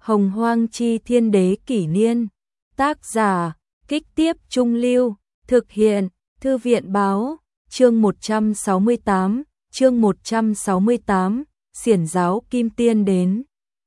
Hồng Hoang Chi Thiên Đế Kỷ Niên. Tác giả, Kích Tiếp Trung Lưu. Thực hiện, Thư viện Báo. Chương 168, Xiển giáo Kim Tiên đến.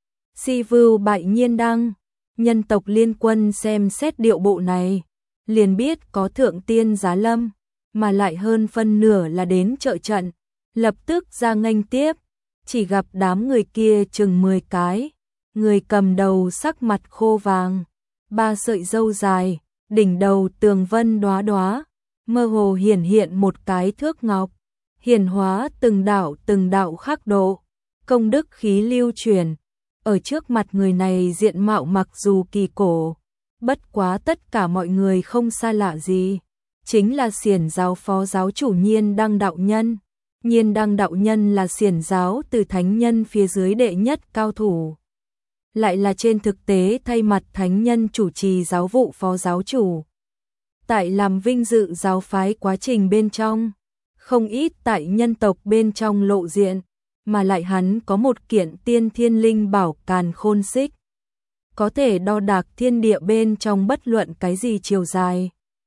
Si Vưu bại Nhiên Đăng. Nhân tộc Liên Quân xem xét điệu bộ này, liền biết có thượng tiên giá lâm, mà lại hơn phân nửa là đến trợ trận, lập tức ra nghênh tiếp. Chỉ gặp đám người kia chừng 10 cái, người cầm đầu sắc mặt khô vàng, 3 sợi râu dài, đỉnh đầu tường vân đóa đóa, mơ hồ hiển hiện một cái thước ngọc, hiển hóa từng đạo khắc độ, công đức khí lưu truyền. Ở trước mặt người này diện mạo mặc dù kỳ cổ, bất quá tất cả mọi người không xa lạ gì, chính là Xiển giáo phó giáo chủ Nhiên Đăng đạo nhân. Nhiên Đăng đạo nhân là Xiển giáo từ thánh nhân phía dưới đệ nhất cao thủ, lại là trên thực tế thay mặt thánh nhân chủ trì giáo vụ phó giáo chủ. Tại làm vinh dự giáo phái quá trình bên trong, không ít tại nhân tộc bên trong lộ diện, mà lại hắn có một kiện tiên thiên linh bảo Càn Khôn Xích, có thể đo đạc thiên địa bên trong bất luận cái gì chiều dài.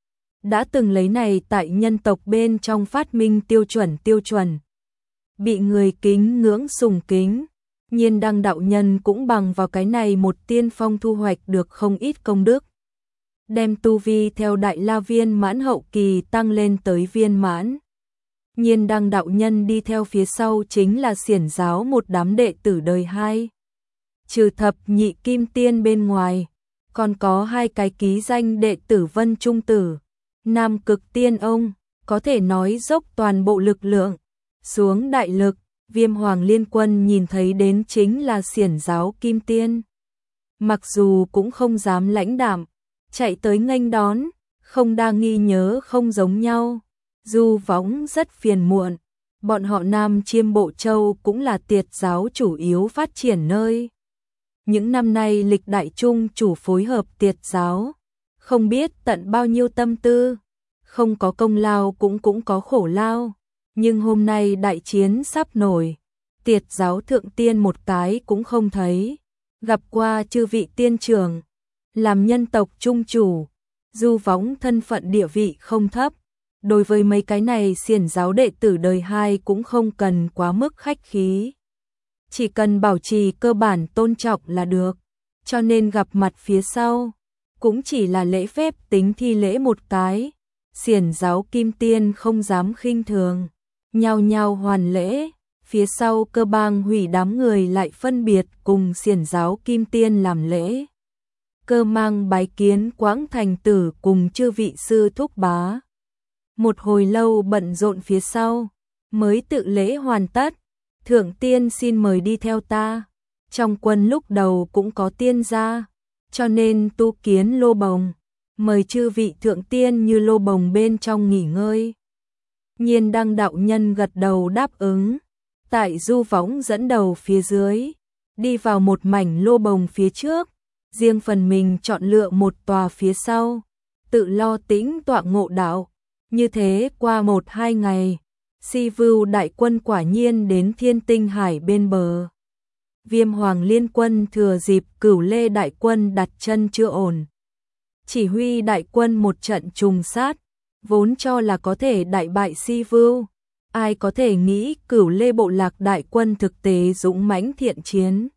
Đã từng lấy này tại nhân tộc bên trong phát minh tiêu chuẩn, bị người kính ngưỡng sùng kính. Nhiên Đăng đạo nhân cũng bằng vào cái này một tiên phong thu hoạch được không ít công đức, đem tu vi theo đại la viên mãn hậu kỳ tăng lên tới viên mãn. Nhiên Đăng đạo nhân đi theo phía sau chính là Xiển giáo một đám đệ tử đời 2. Trừ thập nhị kim tiên bên ngoài, còn có 2 cái ký danh đệ tử Vân Trung Tử, Nam Cực Tiên Ông, có thể nói dốc toàn bộ lực lượng xuống đại lực. Viêm Hoàng Liên Quân nhìn thấy đến chính là Xiển giáo kim tiên, mặc dù cũng không dám lãnh đạm chạy tới nghênh đón, không đa nghi nhớ không giống nhau. Du Võng rất phiền muộn, bọn họ Nam Chiêm Bộ Châu cũng là Tiệt giáo chủ yếu phát triển nơi. Những năm nay lịch đại trung chủ phối hợp Tiệt giáo, không biết tận bao nhiêu tâm tư, không có công lao cũng có khổ lao. Nhưng hôm nay đại chiến sắp nổi, Tiệt giáo thượng tiên một cái cũng không thấy, gặp qua chư vị tiên trưởng, làm nhân tộc trung chủ, Du Võng thân phận địa vị không thấp. Đối với mấy cái này Xiển giáo đệ tử đời 2 cũng không cần quá mức khách khí, chỉ cần bảo trì cơ bản tôn trọng là được, cho nên gặp mặt phía sau cũng chỉ là lễ phép tính thi lễ một cái. Xiển giáo kim tiên không dám khinh thường, nhao nhao hoàn lễ. Phía sau Cơ Bang hủy đám người lại phân biệt cùng Xiển giáo kim tiên làm lễ. Cơ Mang bái kiến Quảng Thành Tử cùng chư vị sư thúc bá. Một hồi lâu bận rộn phía sau, mới tự lễ hoàn tất. Thượng tiên xin mời đi theo ta. Trong quân lúc đầu cũng có tiên gia, cho nên tu kiến lô bồng, mời chư vị thượng tiên như lô bồng bên trong nghỉ ngơi. Nhiên Đăng đạo nhân gật đầu đáp ứng, tại Du Võng dẫn đầu phía dưới, đi vào một mảnh lô bồng phía trước, riêng phần mình chọn lựa một tòa phía sau, tự lo tĩnh tọa ngộ đạo. Như thế qua 1-2 ngày, Si Vưu đại quân quả nhiên đến Thiên Tinh Hải bên bờ. Viêm Hoàng Liên Quân thừa dịp Cửu Lê đại quân đặt chân chưa ổn, chỉ huy đại quân một trận trùng sát, vốn cho là có thể đại bại Si Vưu. Ai có thể nghĩ Cửu Lê bộ lạc đại quân thực tế dũng mãnh thiện chiến,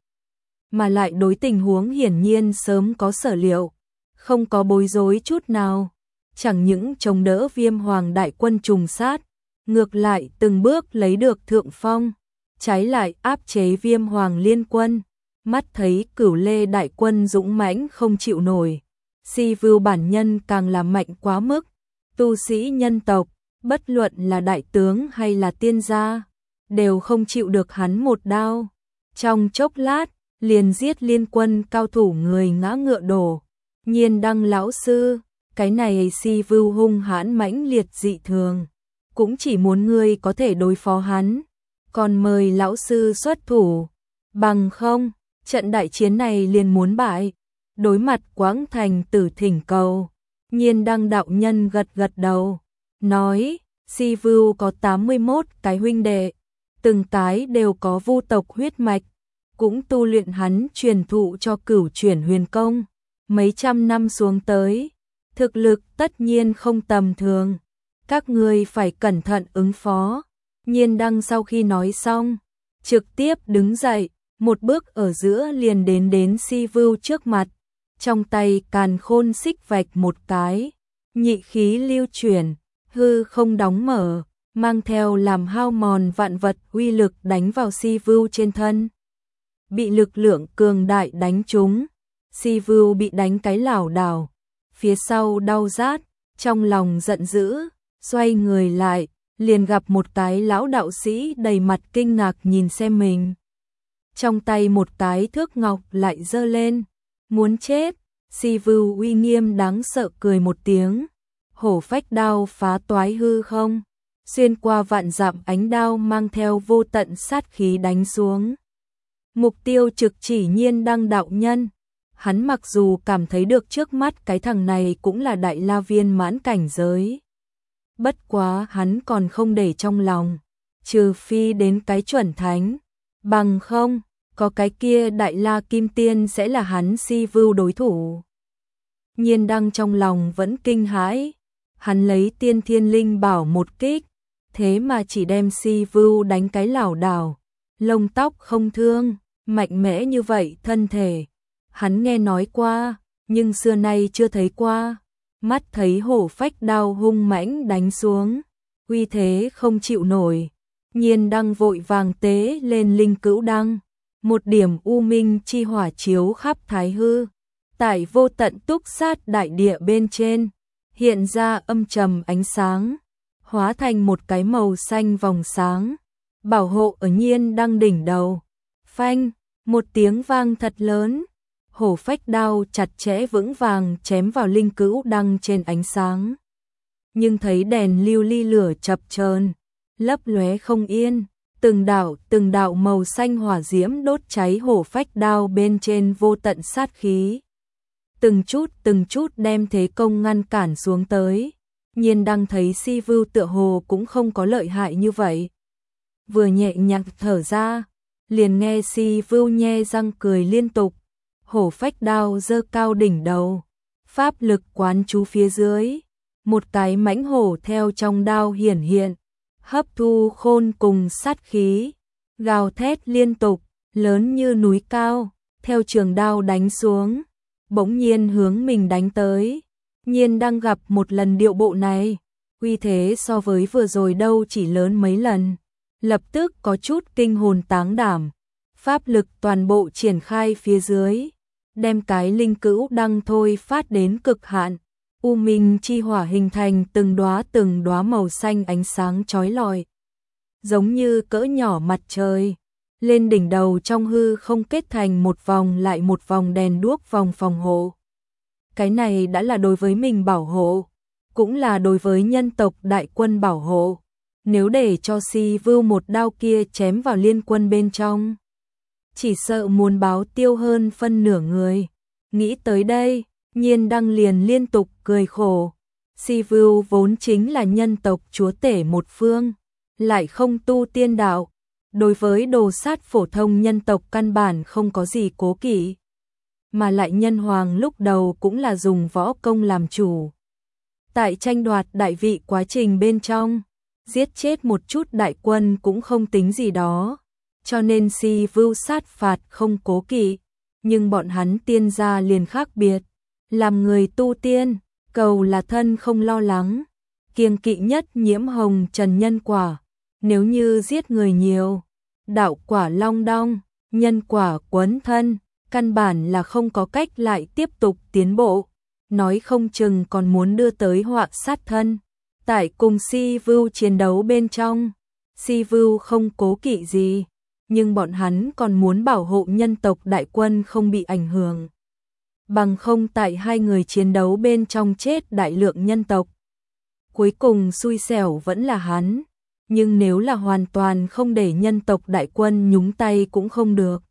mà lại đối tình huống hiển nhiên sớm có sở liệu, không có bối rối chút nào. Chẳng những chống đỡ Viêm Hoàng đại quân trùng sát, ngược lại từng bước lấy được thượng phong, trái lại áp chế Viêm Hoàng Liên Quân. Mắt thấy Cửu Lê đại quân dũng mãnh không chịu nổi, Si Vưu bản nhân càng là mạnh quá mức. Tu sĩ nhân tộc, bất luận là đại tướng hay là tiên gia, đều không chịu được hắn một đao. Trong chốc lát, liền giết Liên Quân cao thủ người ngã ngựa đổ. Nhiên Đăng lão sư, cái này Si Vưu hung hãn mãnh liệt dị thường, cũng chỉ muốn ngươi có thể đối phó hắn, còn mời lão sư xuất thủ, bằng không, trận đại chiến này liền muốn bại. Đối mặt Quảng Thành Tử thỉnh cầu, Nhiên Đăng đạo nhân gật đầu, nói, Si Vưu có 81 cái huynh đệ, từng cái đều có vu tộc huyết mạch, cũng tu luyện hắn truyền thụ cho Cửu Chuyển Huyền Công, mấy trăm năm xuống tới, thực lực tất nhiên không tầm thường, các ngươi phải cẩn thận ứng phó. Nhiên Đăng sau khi nói xong, trực tiếp đứng dậy, một bước ở giữa liền đến Si Vưu trước mặt, trong tay càn khôn xích vạch một cái, nhị khí lưu chuyển, hư không đóng mở, mang theo làm hao mòn vạn vật uy lực đánh vào Si Vưu trên thân. Bị lực lượng cường đại đánh trúng, Si Vưu bị đánh cái lảo đảo, phía sau đau rát, trong lòng giận dữ, xoay người lại, liền gặp một cái lão đạo sĩ đầy mặt kinh ngạc nhìn xem mình. Trong tay một cái thước ngọc lại giơ lên, muốn chết. Si Vưu uy nghiêm đáng sợ cười một tiếng, hổ phách đao phá toái hư không, xuyên qua vạn dặm ánh đao mang theo vô tận sát khí đánh xuống. Mục tiêu trực chỉ Nhiên Đăng đạo nhân. Hắn mặc dù cảm thấy được trước mắt cái thằng này cũng là đại la viên mãn cảnh giới, bất quá hắn còn không để trong lòng, trừ phi đến cái chuẩn thánh, bằng không, có cái kia đại la kim tiên sẽ là hắn Si Vưu đối thủ. Nhiên Đăng trong lòng vẫn kinh hãi, hắn lấy tiên thiên linh bảo một kích, thế mà chỉ đem Si Vưu đánh cái lảo đảo, lông tóc không thương, mạnh mẽ như vậy thân thể. Hắn nghe nói qua, nhưng xưa nay chưa thấy qua, mắt thấy hổ phách đao hung mãnh đánh xuống, uy thế không chịu nổi. Nhiên Đăng vội vàng tế lên linh cữu đăng, một điểm u minh chi hỏa chiếu khắp thái hư, tại vô tận túc sát đại địa bên trên, hiện ra âm trầm ánh sáng, hóa thành một cái màu xanh vòng sáng, bảo hộ ở Nhiên Đăng đỉnh đầu. Phanh, một tiếng vang thật lớn, hổ phách đao chặt chẽ vững vàng chém vào linh cữu đăng trên ánh sáng. Nhưng thấy đèn lưu ly lửa chập chờn, lấp lóe không yên, từng đạo màu xanh hỏa diễm đốt cháy hổ phách đao bên trên vô tận sát khí. Từng chút đem thế công ngăn cản xuống tới. Nhiên Đăng thấy Si Vưu tựa hồ cũng không có lợi hại như vậy. Vừa nhẹ nhàng thở ra, liền nghe Si Vưu nhe răng cười liên tục. Hổ phách đao giơ cao đỉnh đầu, pháp lực quán chú phía dưới, một cái mãnh hổ theo trong đao hiển hiện, hấp thu khôn cùng sát khí, gào thét liên tục, lớn như núi cao, theo trường đao đánh xuống, bỗng nhiên hướng mình đánh tới. Nhiên Đăng gặp một lần điệu bộ này, uy thế so với vừa rồi đâu chỉ lớn mấy lần, lập tức có chút kinh hồn táng đảm, pháp lực toàn bộ triển khai phía dưới, đem cái linh cữu đăng thôi phát đến cực hạn, u minh chi hỏa hình thành từng đóa màu xanh ánh sáng chói lọi, giống như cỡ nhỏ mặt trời, lên đỉnh đầu trong hư không kết thành một vòng lại một vòng đèn đuốc vòng phòng hộ. Cái này đã là đối với mình bảo hộ, cũng là đối với nhân tộc đại quân bảo hộ. Nếu để cho Si Vưu một đao kia chém vào liên quân bên trong, chỉ sợ muốn báo tiêu hơn phân nửa người. Nghĩ tới đây, Nhiên Đăng liền liên tục cười khổ. Si Vưu vốn chính là nhân tộc chúa tể một phương, lại không tu tiên đạo, đối với đồ sát phổ thông nhân tộc căn bản không có gì cố kỵ, mà lại nhân hoàng lúc đầu cũng là dùng võ công làm chủ. Tại tranh đoạt đại vị quá trình bên trong, giết chết một chút đại quân cũng không tính gì đó, cho nên Si Vưu sát phạt không cố kỵ, nhưng bọn hắn tiên gia liền khác biệt, làm người tu tiên, cầu là thân không lo lắng, kiêng kỵ nhất nhiễm hồng trần nhân quả, nếu như giết người nhiều, đạo quả long đong, nhân quả quấn thân, căn bản là không có cách lại tiếp tục tiến bộ, nói không chừng còn muốn đưa tới họa sát thân. Tại cùng Si Vưu chiến đấu bên trong, Si Vưu không cố kỵ gì, nhưng bọn hắn còn muốn bảo hộ nhân tộc đại quân không bị ảnh hưởng. Bằng không tại hai người chiến đấu bên trong chết đại lượng nhân tộc. Cuối cùng xui xẻo vẫn là hắn, nhưng nếu là hoàn toàn không để nhân tộc đại quân nhúng tay cũng không được.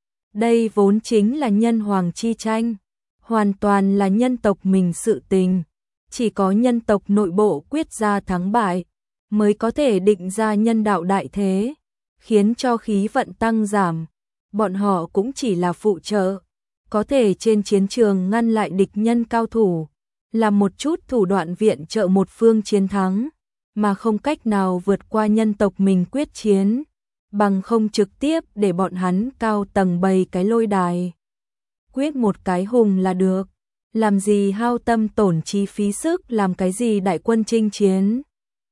Đây vốn chính là nhân hoàng chi tranh, hoàn toàn là nhân tộc mình sự tình. Chỉ có nhân tộc nội bộ quyết ra thắng bại, mới có thể định ra nhân đạo đại thế, khiến cho khí vận tăng giảm. bọn họ cũng chỉ là phụ trợ, có thể trên chiến trường ngăn lại địch nhân cao thủ, làm một chút thủ đoạn viện trợ một phương chiến thắng, mà không cách nào vượt qua nhân tộc mình quyết chiến, bằng không trực tiếp để bọn hắn cao tầng bày cái lôi đài. Quyết một cái hùng là được, làm gì hao tâm tổn trí phí sức làm cái gì đại quân chinh chiến.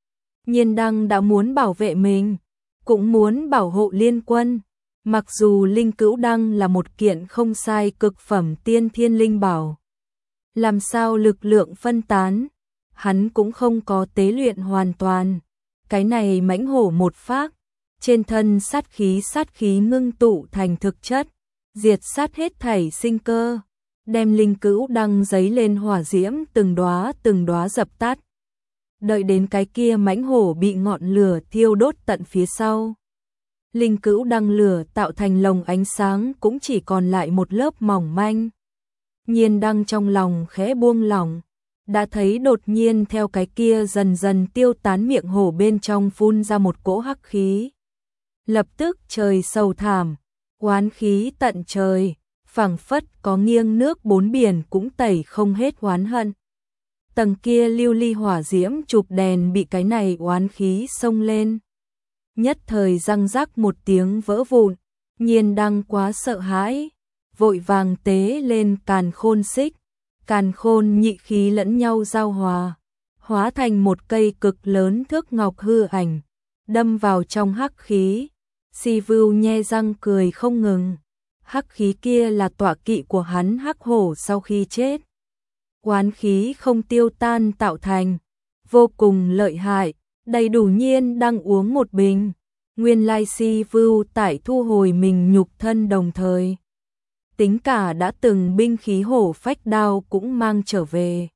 Nhiên Đăng đã muốn bảo vệ mình, cũng muốn bảo hộ liên quân. Mặc dù linh cữu đăng là một kiện không sai cực phẩm tiên thiên linh bảo, làm sao lực lượng phân tán, hắn cũng không có tế luyện hoàn toàn. Cái này mãnh hổ một phác, trên thân sát khí ngưng tụ thành thực chất, diệt sát hết thảy sinh cơ, đem linh cữu đăng giấy lên hỏa diễm từng đóa dập tắt. Đợi đến cái kia mãnh hổ bị ngọn lửa thiêu đốt tận phía sau, linh cữu đăng lửa tạo thành lồng ánh sáng cũng chỉ còn lại một lớp mỏng manh. Nhiên Đăng trong lòng khẽ buông lỏng, đã thấy đột nhiên theo cái kia dần dần tiêu tán miệng hổ bên trong phun ra một cỗ hắc khí. Lập tức trời sầu thảm, oán khí tận trời, phảng phất có nghiêng nước bốn biển cũng tẩy không hết oán hận. Tầng kia lưu ly hỏa diễm chụp đèn bị cái này oán khí xông lên. Nhất thời răng rắc một tiếng vỡ vụn, Nhiên Đăng quá sợ hãi, vội vàng tế lên càn khôn xích, càn khôn nhị khí lẫn nhau giao hòa, hóa thành một cây cực lớn thước ngọc hư ảnh, đâm vào trong hắc khí. Si Vưu nhe răng cười không ngừng, hắc khí kia là tọa kỵ của hắn hắc hổ sau khi chết. Oán khí không tiêu tan tạo thành, vô cùng lợi hại, đầy đủ Nhiên Đăng uống một bình. Nguyên lai Si Vưu tại thu hồi mình nhục thân đồng thời, tính cả đã từng binh khí hổ phách đao cũng mang trở về.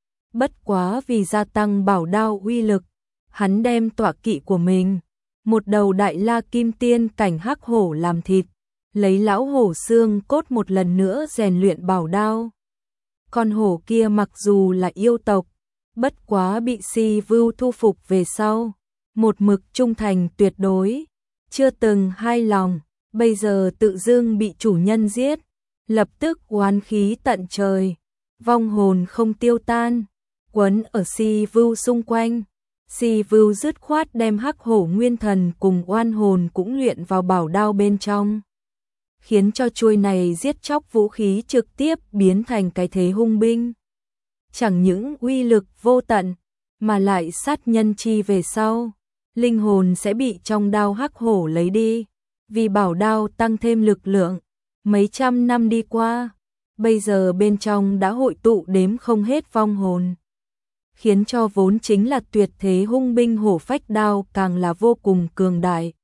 Bất quá vì gia tăng bảo đao uy lực, hắn đem tọa kỵ của mình, một đầu đại la kim tiên cảnh hắc hổ làm thịt, lấy lão hổ xương cốt một lần nữa rèn luyện bảo đao. Con hổ kia mặc dù là yêu tộc, bất quá bị Si Vưu thu phục về sau, một mực trung thành tuyệt đối, chưa từng hai lòng, bây giờ tự dưng bị chủ nhân giết, lập tức oán khí tận trời, vong hồn không tiêu tan, quấn ở Si Vưu xung quanh. Si Vưu dứt khoát đem hắc hổ nguyên thần cùng oan hồn cũng luyện vào bảo đao bên trong, khiến cho chuôi này giết chóc vũ khí trực tiếp biến thành cái thế hung binh. Chẳng những uy lực vô tận, mà lại sát nhân chi về sau, linh hồn sẽ bị trong đao hắc hổ lấy đi, vì bảo đao tăng thêm lực lượng. Mấy trăm năm đi qua, bây giờ bên trong đã hội tụ đếm không hết vong hồn, khiến cho vốn chính là tuyệt thế hung binh hổ phách đao càng là vô cùng cường đại.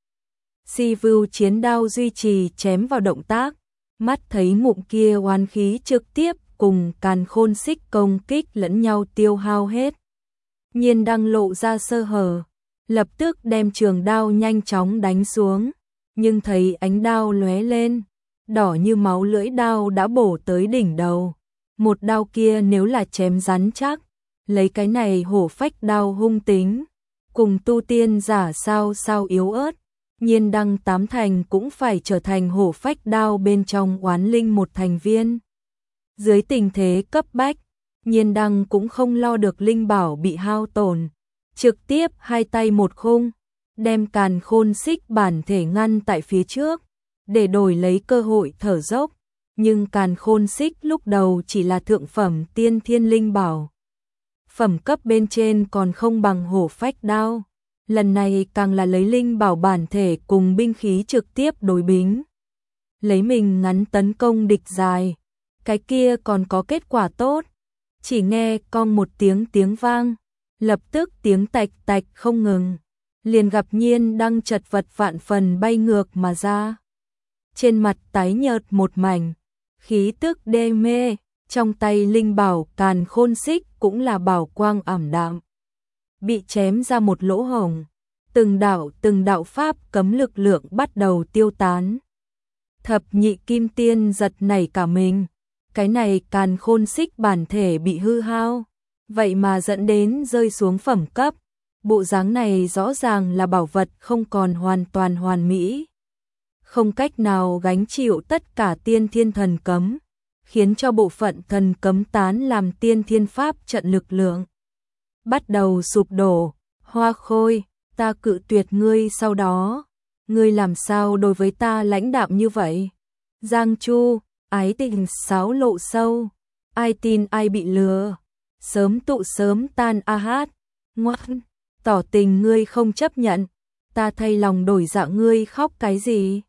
Si Vưu chiến đao duy trì chém vào động tác, mắt thấy ngụm kia oán khí trực tiếp cùng càn khôn xích công kích lẫn nhau tiêu hao hết. Nhiên Đăng lộ ra sơ hở, lập tức đem trường đao nhanh chóng đánh xuống, nhưng thấy ánh đao lóe lên, đỏ như máu lưỡi đao đã bổ tới đỉnh đầu. Một đao kia nếu là chém rắn chắc, lấy cái này hổ phách đao hung tính, cùng tu tiên giả sao yếu ớt, Nhiên Đăng tám thành cũng phải trở thành hổ phách đao bên trong oán linh một thành viên. Dưới tình thế cấp bách, Nhiên Đăng cũng không lo được linh bảo bị hao tổn, trực tiếp hai tay một khung, đem càn khôn xích bản thể ngăn tại phía trước, để đổi lấy cơ hội thở dốc. Nhưng càn khôn xích lúc đầu chỉ là thượng phẩm tiên thiên linh bảo, phẩm cấp bên trên còn không bằng hổ phách đao, lần này càng là lấy linh bảo bản thể cùng binh khí trực tiếp đối bính, lấy mình ngắn tấn công địch dài, cái kia còn có kết quả tốt. Chỉ nghe cong một tiếng vang, lập tức tiếng tạch tạch không ngừng, liền gặp Nhiên Đăng chật vật vạn phần bay ngược mà ra, trên mặt tái nhợt một mảnh, khí tức đê mê, trong tay linh bảo càn khôn xích cũng là bảo quang ảm đạm, bị chém ra một lỗ hổng, từng đạo pháp cấm lực lượng bắt đầu tiêu tán. Thập nhị kim tiên giật nảy cả mình, cái này càn khôn xích bản thể bị hư hao, vậy mà dẫn đến rơi xuống phẩm cấp, bộ dáng này rõ ràng là bảo vật không còn hoàn toàn hoàn mỹ. không cách nào gánh chịu tất cả tiên thiên thần cấm, khiến cho bộ phận thần cấm tán làm tiên thiên pháp trận lực lượng bắt đầu sụp đổ. Hoa Khôi, ta cự tuyệt ngươi, sau đó ngươi làm sao đối với ta lãnh đạm như vậy? Giang Chu, ái tình xáo lộ sâu, ai tin ai bị lừa, sớm tụ sớm tan a hát. Ngoan, tỏ tình ngươi không chấp nhận, ta thay lòng đổi dạ, ngươi khóc cái gì?